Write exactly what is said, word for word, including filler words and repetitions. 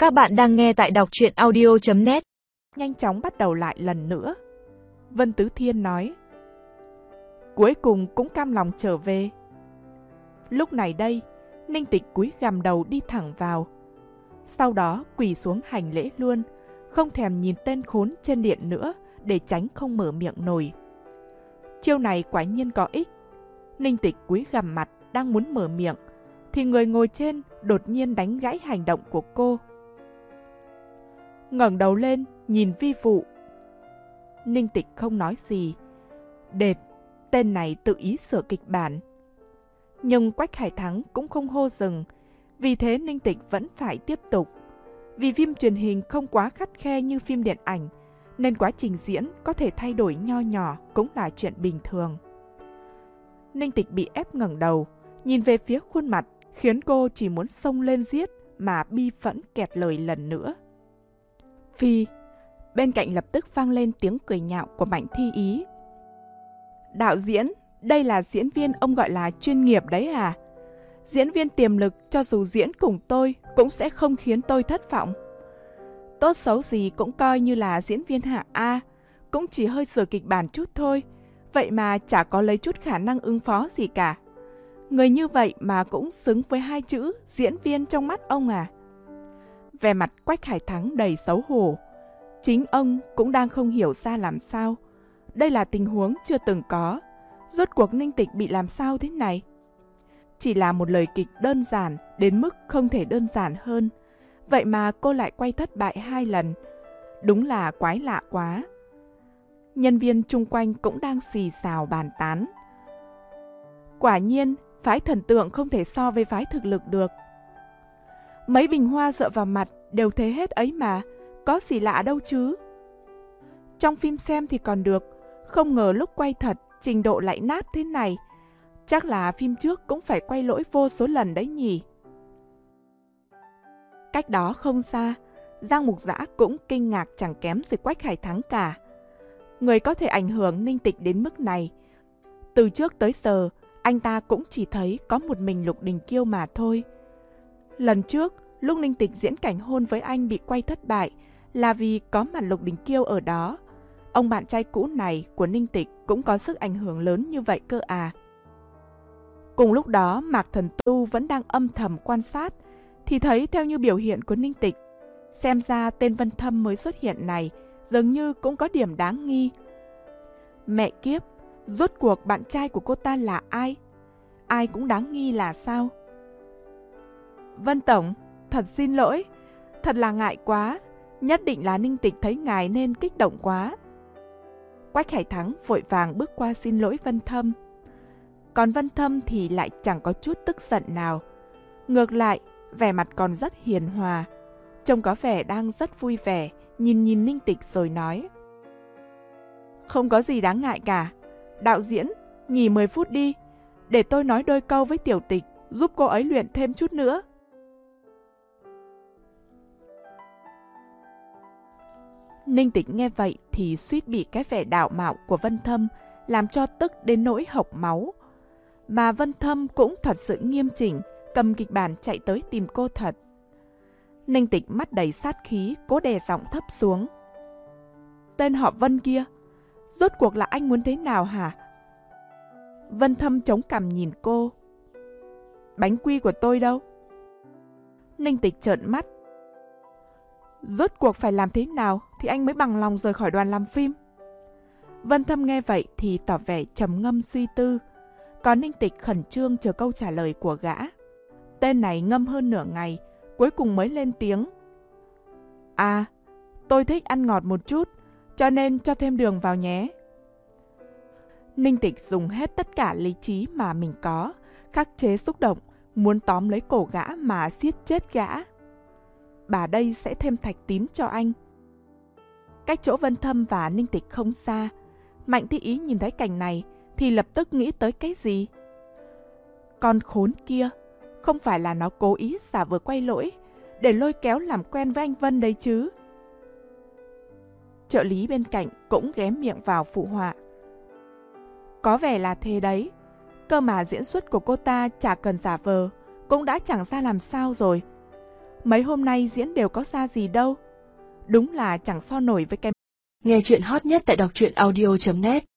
Các bạn đang nghe tại đọc truyện audio chấm net. Nhanh chóng bắt đầu lại lần nữa. Vân Tứ Thiên nói, cuối cùng cũng cam lòng trở về. Lúc này đây, Ninh Tịch cúi gằm đầu đi thẳng vào. Sau đó quỳ xuống hành lễ luôn, không thèm nhìn tên khốn trên điện nữa để tránh không mở miệng nổi. Chiêu này quả nhiên có ích. Ninh Tịch cúi gằm mặt đang muốn mở miệng, thì người ngồi trên đột nhiên đánh gãy hành động của cô. Ngẩng đầu lên, nhìn vi vụ. Ninh Tịch không nói gì. Đệt, tên này tự ý sửa kịch bản. Nhưng Quách Hải Thắng cũng không hô dừng, vì thế Ninh Tịch vẫn phải tiếp tục. Vì phim truyền hình không quá khắt khe như phim điện ảnh, nên quá trình diễn có thể thay đổi nho nhỏ cũng là chuyện bình thường. Ninh Tịch bị ép ngẩng đầu, nhìn về phía khuôn mặt, khiến cô chỉ muốn xông lên giết mà bi phẫn kẹt lời lần nữa. Phi, bên cạnh lập tức vang lên tiếng cười nhạo của Mạnh Thi Ý. Đạo diễn, đây là diễn viên ông gọi là chuyên nghiệp đấy à? Diễn viên tiềm lực cho dù diễn cùng tôi cũng sẽ không khiến tôi thất vọng. Tốt xấu gì cũng coi như là diễn viên hạng A, cũng chỉ hơi sửa kịch bản chút thôi, vậy mà chả có lấy chút khả năng ứng phó gì cả. Người như vậy mà cũng xứng với hai chữ diễn viên trong mắt ông à? Vẻ mặt Quách Hải Thắng đầy xấu hổ. Chính ông cũng đang không hiểu ra làm sao. Đây là tình huống chưa từng có. Rốt cuộc Ninh Tịch bị làm sao thế này? Chỉ là một lời kịch đơn giản đến mức không thể đơn giản hơn. Vậy mà cô lại quay thất bại hai lần. Đúng là quái lạ quá. Nhân viên chung quanh cũng đang xì xào bàn tán. Quả nhiên, phái thần tượng không thể so với phái thực lực được. Mấy bình hoa dựa vào mặt đều thế hết ấy mà, có gì lạ đâu chứ. Trong phim xem thì còn được, không ngờ lúc quay thật trình độ lại nát thế này. Chắc là phim trước cũng phải quay lỗi vô số lần đấy nhỉ. Cách đó không xa, Giang Mục Dã cũng kinh ngạc chẳng kém gì Quách Hải Thắng cả. Người có thể ảnh hưởng Ninh Tịch đến mức này. Từ trước tới giờ, anh ta cũng chỉ thấy có một mình Lục Đình Kiêu mà thôi. Lần trước, lúc Ninh Tịch diễn cảnh hôn với anh bị quay thất bại là vì có mặt Lục Đình Kiêu ở đó. Ông bạn trai cũ này của Ninh Tịch cũng có sức ảnh hưởng lớn như vậy cơ à. Cùng lúc đó, Mạc Thần Tu vẫn đang âm thầm quan sát, thì thấy theo như biểu hiện của Ninh Tịch, xem ra tên Vân Thâm mới xuất hiện này dường như cũng có điểm đáng nghi. Mẹ kiếp, rốt cuộc bạn trai của cô ta là ai? Ai cũng đáng nghi là sao? Vân Tổng, thật xin lỗi, thật là ngại quá, nhất định là Ninh Tịch thấy ngài nên kích động quá. Quách Hải Thắng vội vàng bước qua xin lỗi Vân Thâm. Còn Vân Thâm thì lại chẳng có chút tức giận nào. Ngược lại, vẻ mặt còn rất hiền hòa, trông có vẻ đang rất vui vẻ, nhìn nhìn Ninh Tịch rồi nói. Không có gì đáng ngại cả. Đạo diễn, nghỉ mười phút đi, để tôi nói đôi câu với Tiểu Tịch, giúp cô ấy luyện thêm chút nữa. Ninh Tịch nghe vậy thì suýt bị cái vẻ đạo mạo của Vân Thâm làm cho tức đến nỗi hộc máu. Mà Vân Thâm cũng thật sự nghiêm chỉnh, cầm kịch bản chạy tới tìm cô thật. Ninh Tịch mắt đầy sát khí, cố đè giọng thấp xuống. Tên họ Vân kia, rốt cuộc là anh muốn thế nào hả? Vân Thâm chống cằm nhìn cô. Bánh quy của tôi đâu? Ninh Tịch trợn mắt. Rốt cuộc phải làm thế nào thì anh mới bằng lòng rời khỏi đoàn làm phim? Vân Thâm nghe vậy thì tỏ vẻ trầm ngâm suy tư. Còn Ninh Tịch khẩn trương chờ câu trả lời của gã. Tên này ngâm hơn nửa ngày, cuối cùng mới lên tiếng. À, tôi thích ăn ngọt một chút, cho nên cho thêm đường vào nhé. Ninh Tịch dùng hết tất cả lý trí mà mình có, khắc chế xúc động, muốn tóm lấy cổ gã mà siết chết gã. Bà đây sẽ thêm thạch tín cho anh. Cách chỗ Vân Thâm và Ninh Tịch không xa, Mạnh Thi Ý nhìn thấy cảnh này thì lập tức nghĩ tới cái gì? Con khốn kia, không phải là nó cố ý giả vờ quay lỗi để lôi kéo làm quen với anh Vân đấy chứ? Trợ lý bên cạnh cũng ghé miệng vào phụ họa. Có vẻ là thế đấy, cơ mà diễn xuất của cô ta chả cần giả vờ, cũng đã chẳng ra làm sao rồi. Mấy hôm nay diễn đều có ra gì đâu. Đúng là chẳng so nổi với cái... Nghe chuyện hot nhất tại đọc truyện audio chấm net